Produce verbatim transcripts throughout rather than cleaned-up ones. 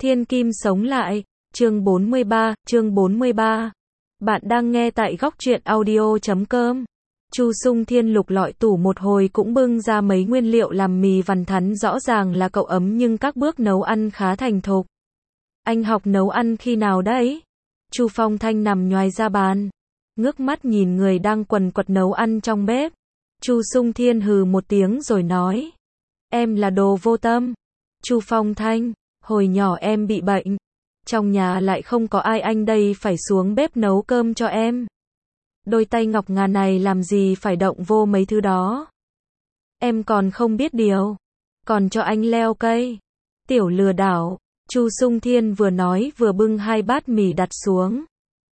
Thiên Kim sống lại, chương bốn mươi ba, chương bốn mươi ba. Bạn đang nghe tại góc truyện audio chấm com. Chu Sung Thiên lục lọi tủ một hồi cũng bưng ra mấy nguyên liệu làm mì vằn thắn, rõ ràng là cậu ấm nhưng các bước nấu ăn khá thành thục. Anh học nấu ăn khi nào đấy? Chu Phong Thanh nằm nhoài ra bàn, ngước mắt nhìn người đang quần quật nấu ăn trong bếp. Chu Sung Thiên hừ một tiếng rồi nói: "Em là đồ vô tâm." Chu Phong Thanh: "Hồi nhỏ em bị bệnh, trong nhà lại không có ai, anh đây phải xuống bếp nấu cơm cho em. Đôi tay ngọc ngà này làm gì phải động vô mấy thứ đó. Em còn không biết điều, còn cho anh leo cây. Tiểu lừa đảo." Chu Sung Thiên vừa nói vừa bưng hai bát mì đặt xuống.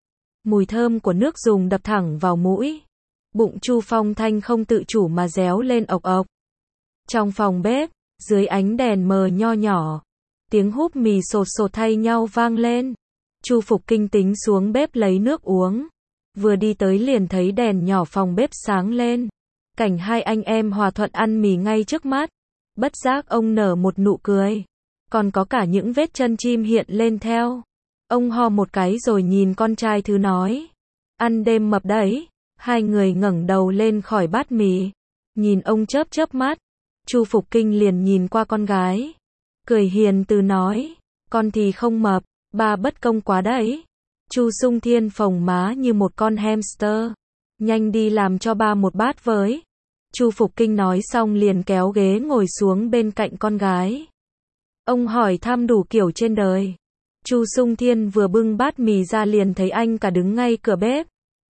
Mùi thơm của nước dùng đập thẳng vào mũi. Bụng Chu Phong Thanh không tự chủ mà réo lên ộc ộc. Trong phòng bếp, dưới ánh đèn mờ nho nhỏ, tiếng húp mì sột sột thay nhau vang lên. Chu Phục Kinh tính xuống bếp lấy nước uống, vừa đi tới liền thấy đèn nhỏ phòng bếp sáng lên. Cảnh hai anh em hòa thuận ăn mì ngay trước mắt. Bất giác ông nở một nụ cười, còn có cả những vết chân chim hiện lên theo. Ông ho một cái rồi nhìn con trai thứ nói: "Ăn đêm mập đấy." Hai người ngẩng đầu lên khỏi bát mì, nhìn ông chớp chớp mắt. Chu Phục Kinh liền nhìn qua con gái, cười hiền từ nói: "Con thì không mập, ba bất công quá đấy." Chu Sung Thiên phồng má như một con hamster: "Nhanh đi làm cho ba một bát với." Chu Phục Kinh nói xong liền kéo ghế ngồi xuống bên cạnh con gái. Ông hỏi thăm đủ kiểu trên đời. Chu Sung Thiên vừa bưng bát mì ra liền thấy anh cả đứng ngay cửa bếp.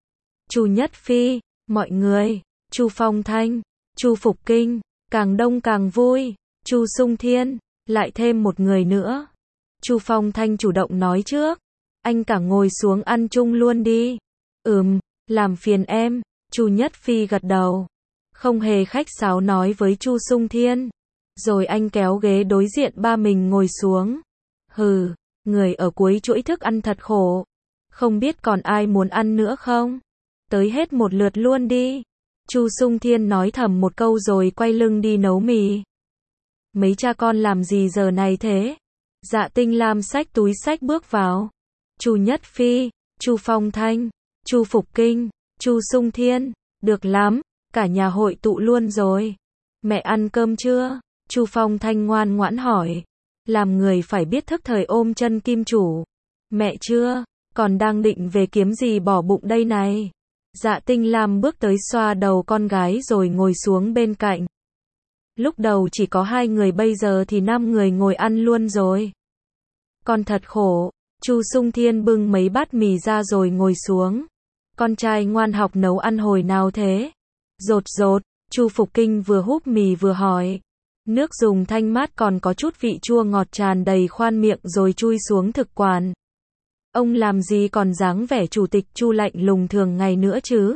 Chu Nhất Phi, mọi người, Chu Phong Thanh, Chu Phục Kinh, càng đông càng vui. Chu Sung Thiên, lại thêm một người nữa. Chu Phong Thanh chủ động nói trước: "Anh cả ngồi xuống ăn chung luôn đi." "Ừm, làm phiền em." Chu Nhất Phi gật đầu, không hề khách sáo nói với Chu Sung Thiên. Rồi anh kéo ghế đối diện ba mình ngồi xuống. "Hừ, người ở cuối chuỗi thức ăn thật khổ. Không biết còn ai muốn ăn nữa không? Tới hết một lượt luôn đi." Chu Sung Thiên nói thầm một câu rồi quay lưng đi nấu mì. "Mấy cha con làm gì giờ này thế?" Dạ Tinh Lam xách túi xách bước vào. Chu Nhất Phi, Chu Phong Thanh, Chu Phục Kinh, Chu Sung Thiên: "Được lắm, cả nhà hội tụ luôn rồi. Mẹ ăn cơm chưa?" Chu Phong Thanh ngoan ngoãn hỏi. Làm người phải biết thức thời ôm chân kim chủ. "Mẹ chưa, còn đang định về kiếm gì bỏ bụng đây này." Dạ Tinh Lam bước tới xoa đầu con gái rồi ngồi xuống bên cạnh. Lúc đầu chỉ có hai người, bây giờ thì năm người ngồi ăn luôn rồi. "Con thật khổ." Chu Sung Thiên bưng mấy bát mì ra rồi ngồi xuống. "Con trai ngoan học nấu ăn hồi nào thế?" "Rột rột." Chu Phục Kinh vừa húp mì vừa hỏi. Nước dùng thanh mát còn có chút vị chua ngọt tràn đầy khoan miệng rồi chui xuống thực quản. "Ông làm gì còn dáng vẻ chủ tịch Chu lạnh lùng thường ngày nữa chứ?"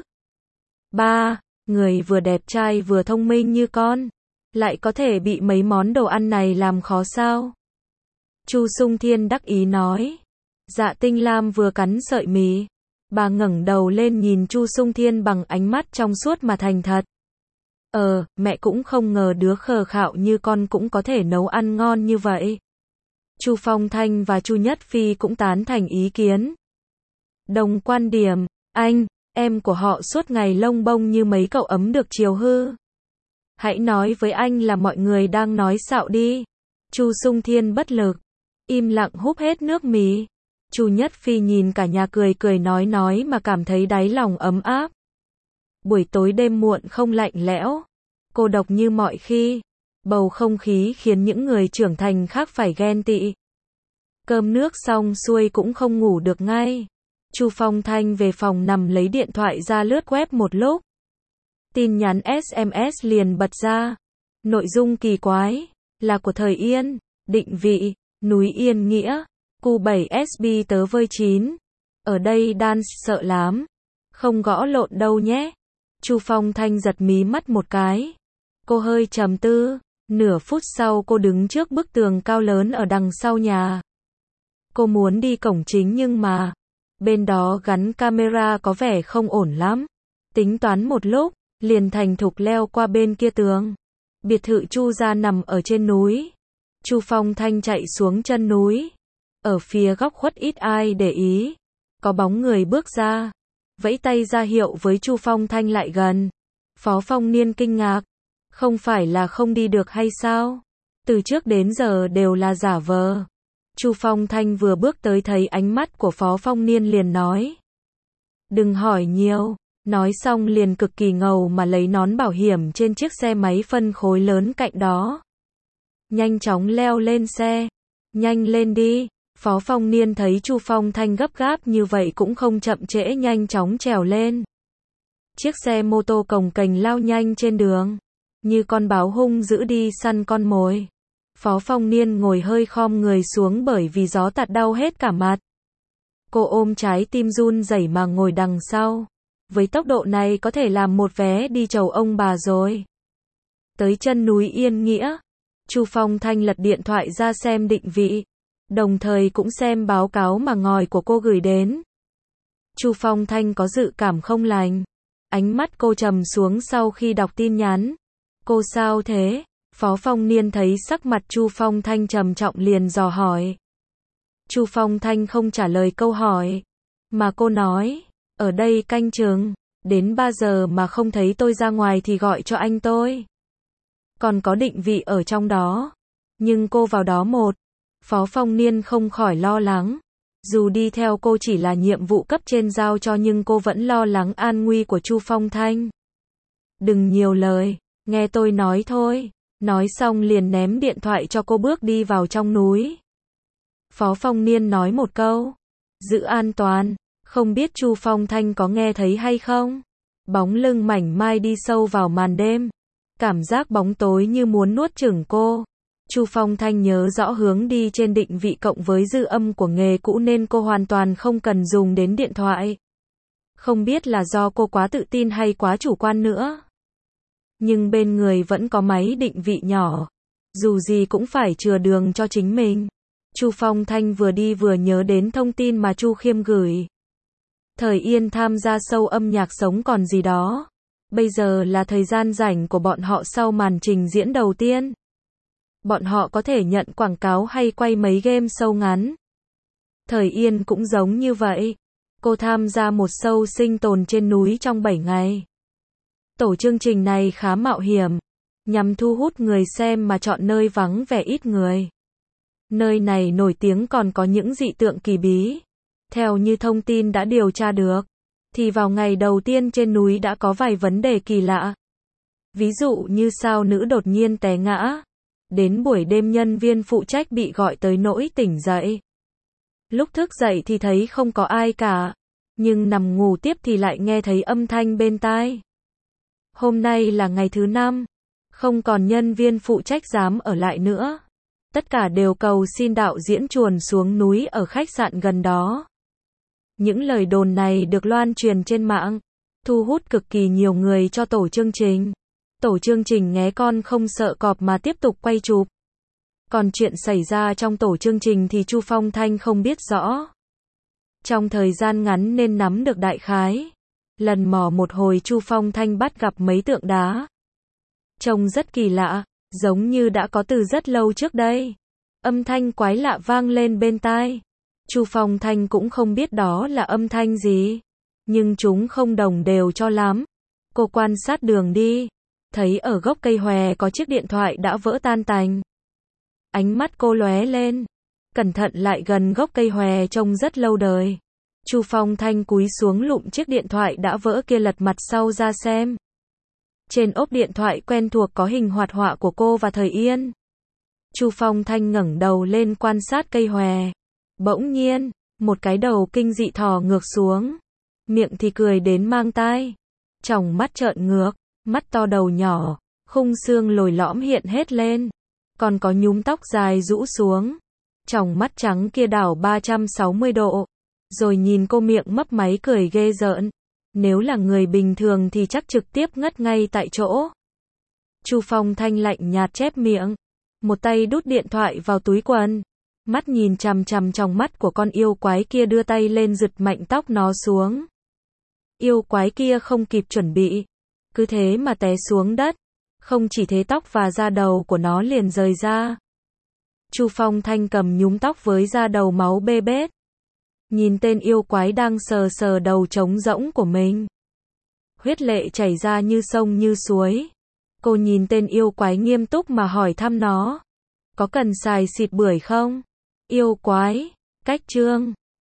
"Ba, người vừa đẹp trai vừa thông minh như con, lại có thể bị mấy món đồ ăn này làm khó sao?" Chu Sung Thiên đắc ý nói. Dạ Tinh Lam vừa cắn sợi mì, bà ngẩng đầu lên nhìn Chu Sung Thiên bằng ánh mắt trong suốt mà thành thật. "Ờ, mẹ cũng không ngờ đứa khờ khạo như con cũng có thể nấu ăn ngon như vậy." Chu Phong Thanh và Chu Nhất Phi cũng tán thành ý kiến. Đồng quan điểm: "Anh, em của họ suốt ngày lông bông như mấy cậu ấm được chiều hư. Hãy nói với anh là mọi người đang nói xạo đi." Chu Sung Thiên bất lực, im lặng húp hết nước mì. Chu Nhất Phi nhìn cả nhà cười cười nói nói mà cảm thấy đáy lòng ấm áp. Buổi tối đêm muộn không lạnh lẽo, cô độc như mọi khi. Bầu không khí khiến những người trưởng thành khác phải ghen tị. Cơm nước xong xuôi cũng không ngủ được ngay. Chu Phong Thanh về phòng nằm lấy điện thoại ra lướt web một lúc. Tin nhắn ét em ét liền bật ra. Nội dung kỳ quái, là của Thời Yên. Định vị: núi Yên Nghĩa, Q bảy S B tớ vơi chín. Ở đây dance sợ lắm. Không gõ lộn đâu nhé. Chu Phong Thanh giật mí mắt một cái. Cô hơi trầm tư. Nửa phút sau cô đứng trước bức tường cao lớn ở đằng sau nhà. Cô muốn đi cổng chính nhưng mà bên đó gắn camera có vẻ không ổn lắm. Tính toán một lúc, liền thành thục leo qua bên kia tường. Biệt thự Chu gia nằm ở trên núi. Chu Phong Thanh chạy xuống chân núi, Ở phía góc khuất ít ai để ý. Có bóng người bước ra. Vẫy tay ra hiệu với Chu Phong Thanh lại gần. Phó Phong Niên kinh ngạc. Không phải là không đi được hay sao? Từ trước đến giờ đều là giả vờ. Chu Phong Thanh vừa bước tới thấy ánh mắt của Phó Phong Niên liền nói. Đừng hỏi nhiều. Nói xong liền cực kỳ ngầu mà lấy nón bảo hiểm trên chiếc xe máy phân khối lớn cạnh đó. Nhanh chóng leo lên xe. Nhanh lên đi. Phó Phong Niên thấy Chu Phong Thanh gấp gáp như vậy cũng không chậm trễ, nhanh chóng trèo lên. Chiếc xe mô tô cồng kềnh lao nhanh trên đường. Như con báo hung dữ đi săn con mồi. Phó Phong Niên ngồi hơi khom người xuống bởi vì gió tạt đau hết cả mặt. Cô ôm trái tim run rẩy mà ngồi đằng sau. Với tốc độ này có thể làm một vé đi chầu ông bà rồi. Tới chân núi Yên Nghĩa. Chu Phong Thanh lật điện thoại ra xem định vị. Đồng thời cũng xem báo cáo mà ngòi của cô gửi đến. Chu Phong Thanh có dự cảm không lành. Ánh mắt cô trầm xuống sau khi đọc tin nhắn. Cô sao thế? Phó Phong Niên thấy sắc mặt Chu Phong Thanh trầm trọng liền dò hỏi. Chu Phong Thanh không trả lời câu hỏi. Mà cô nói, ở đây canh chừng, đến ba giờ mà không thấy tôi ra ngoài thì gọi cho anh tôi. Còn có định vị ở trong đó. Nhưng cô vào đó một. Phó Phong Niên không khỏi lo lắng. Dù đi theo cô chỉ là nhiệm vụ cấp trên giao cho nhưng cô vẫn lo lắng an nguy của Chu Phong Thanh. Đừng nhiều lời, nghe tôi nói thôi. Nói xong liền ném điện thoại cho cô bước đi vào trong núi. Phó Phong Niên nói một câu. Giữ an toàn. Không biết Chu Phong Thanh có nghe thấy hay không? Bóng lưng mảnh mai đi sâu vào màn đêm. Cảm giác bóng tối như muốn nuốt chửng cô. Chu Phong Thanh nhớ rõ hướng đi trên định vị cộng với dư âm của nghề cũ nên cô hoàn toàn không cần dùng đến điện thoại. Không biết là do cô quá tự tin hay quá chủ quan nữa. Nhưng bên người vẫn có máy định vị nhỏ. Dù gì cũng phải chừa đường cho chính mình. Chu Phong Thanh vừa đi vừa nhớ đến thông tin mà Chu Khiêm gửi. Thời Yên tham gia show âm nhạc sống còn gì đó. Bây giờ là thời gian rảnh của bọn họ sau màn trình diễn đầu tiên. Bọn họ có thể nhận quảng cáo hay quay mấy game show ngắn. Thời Yên cũng giống như vậy. Cô tham gia một show sinh tồn trên núi trong bảy ngày. Tổ chương trình này khá mạo hiểm. Nhằm thu hút người xem mà chọn nơi vắng vẻ ít người. Nơi này nổi tiếng còn có những dị tượng kỳ bí. Theo như thông tin đã điều tra được, thì vào ngày đầu tiên trên núi đã có vài vấn đề kỳ lạ. Ví dụ như sao nữ đột nhiên té ngã. Đến buổi đêm nhân viên phụ trách bị gọi tới nỗi tỉnh dậy. Lúc thức dậy thì thấy không có ai cả. Nhưng nằm ngủ tiếp thì lại nghe thấy âm thanh bên tai. Hôm nay là ngày thứ năm. Không còn nhân viên phụ trách dám ở lại nữa. Tất cả đều cầu xin đạo diễn chuồn xuống núi ở khách sạn gần đó. Những lời đồn này được loan truyền trên mạng, thu hút cực kỳ nhiều người cho tổ chương trình. Tổ chương trình nghé con không sợ cọp mà tiếp tục quay chụp. Còn chuyện xảy ra trong tổ chương trình thì Chu Phong Thanh không biết rõ. Trong thời gian ngắn nên nắm được đại khái. Lần mò một hồi Chu Phong Thanh bắt gặp mấy tượng đá. Trông rất kỳ lạ, giống như đã có từ rất lâu trước đây. Âm thanh quái lạ vang lên bên tai. Chu Phong Thanh cũng không biết đó là âm thanh gì. Nhưng chúng không đồng đều cho lắm. Cô quan sát đường đi. Thấy ở gốc cây hòe có chiếc điện thoại đã vỡ tan tành. Ánh mắt cô lóe lên. Cẩn thận lại gần gốc cây hòe trông rất lâu đời. Chu Phong Thanh cúi xuống lụm chiếc điện thoại đã vỡ kia lật mặt sau ra xem. Trên ốp điện thoại quen thuộc có hình hoạt họa của cô và Thời Yên. Chu Phong Thanh ngẩng đầu lên quan sát cây hòe. Bỗng nhiên, một cái đầu kinh dị thò ngược xuống. Miệng thì cười đến mang tai. Tròng mắt trợn ngược, mắt to đầu nhỏ, khung xương lồi lõm hiện hết lên. Còn có nhúm tóc dài rũ xuống. Tròng mắt trắng kia đảo ba trăm sáu mươi độ. Rồi nhìn cô miệng mấp máy cười ghê rợn. Nếu là người bình thường thì chắc trực tiếp ngất ngay tại chỗ. Chu Phong Thanh lạnh nhạt chép miệng. Một tay đút điện thoại vào túi quần. Mắt nhìn chằm chằm trong mắt của con yêu quái kia đưa tay lên giật mạnh tóc nó xuống. Yêu quái kia không kịp chuẩn bị. Cứ thế mà té xuống đất. Không chỉ thế tóc và da đầu của nó liền rời ra. Chu Phong Thanh cầm nhúm tóc với da đầu máu bê bết. Nhìn tên yêu quái đang sờ sờ đầu trống rỗng của mình. Huyết lệ chảy ra như sông như suối. Cô nhìn tên yêu quái nghiêm túc mà hỏi thăm nó. Có cần xài xịt bưởi không? Yêu quái, cách chương.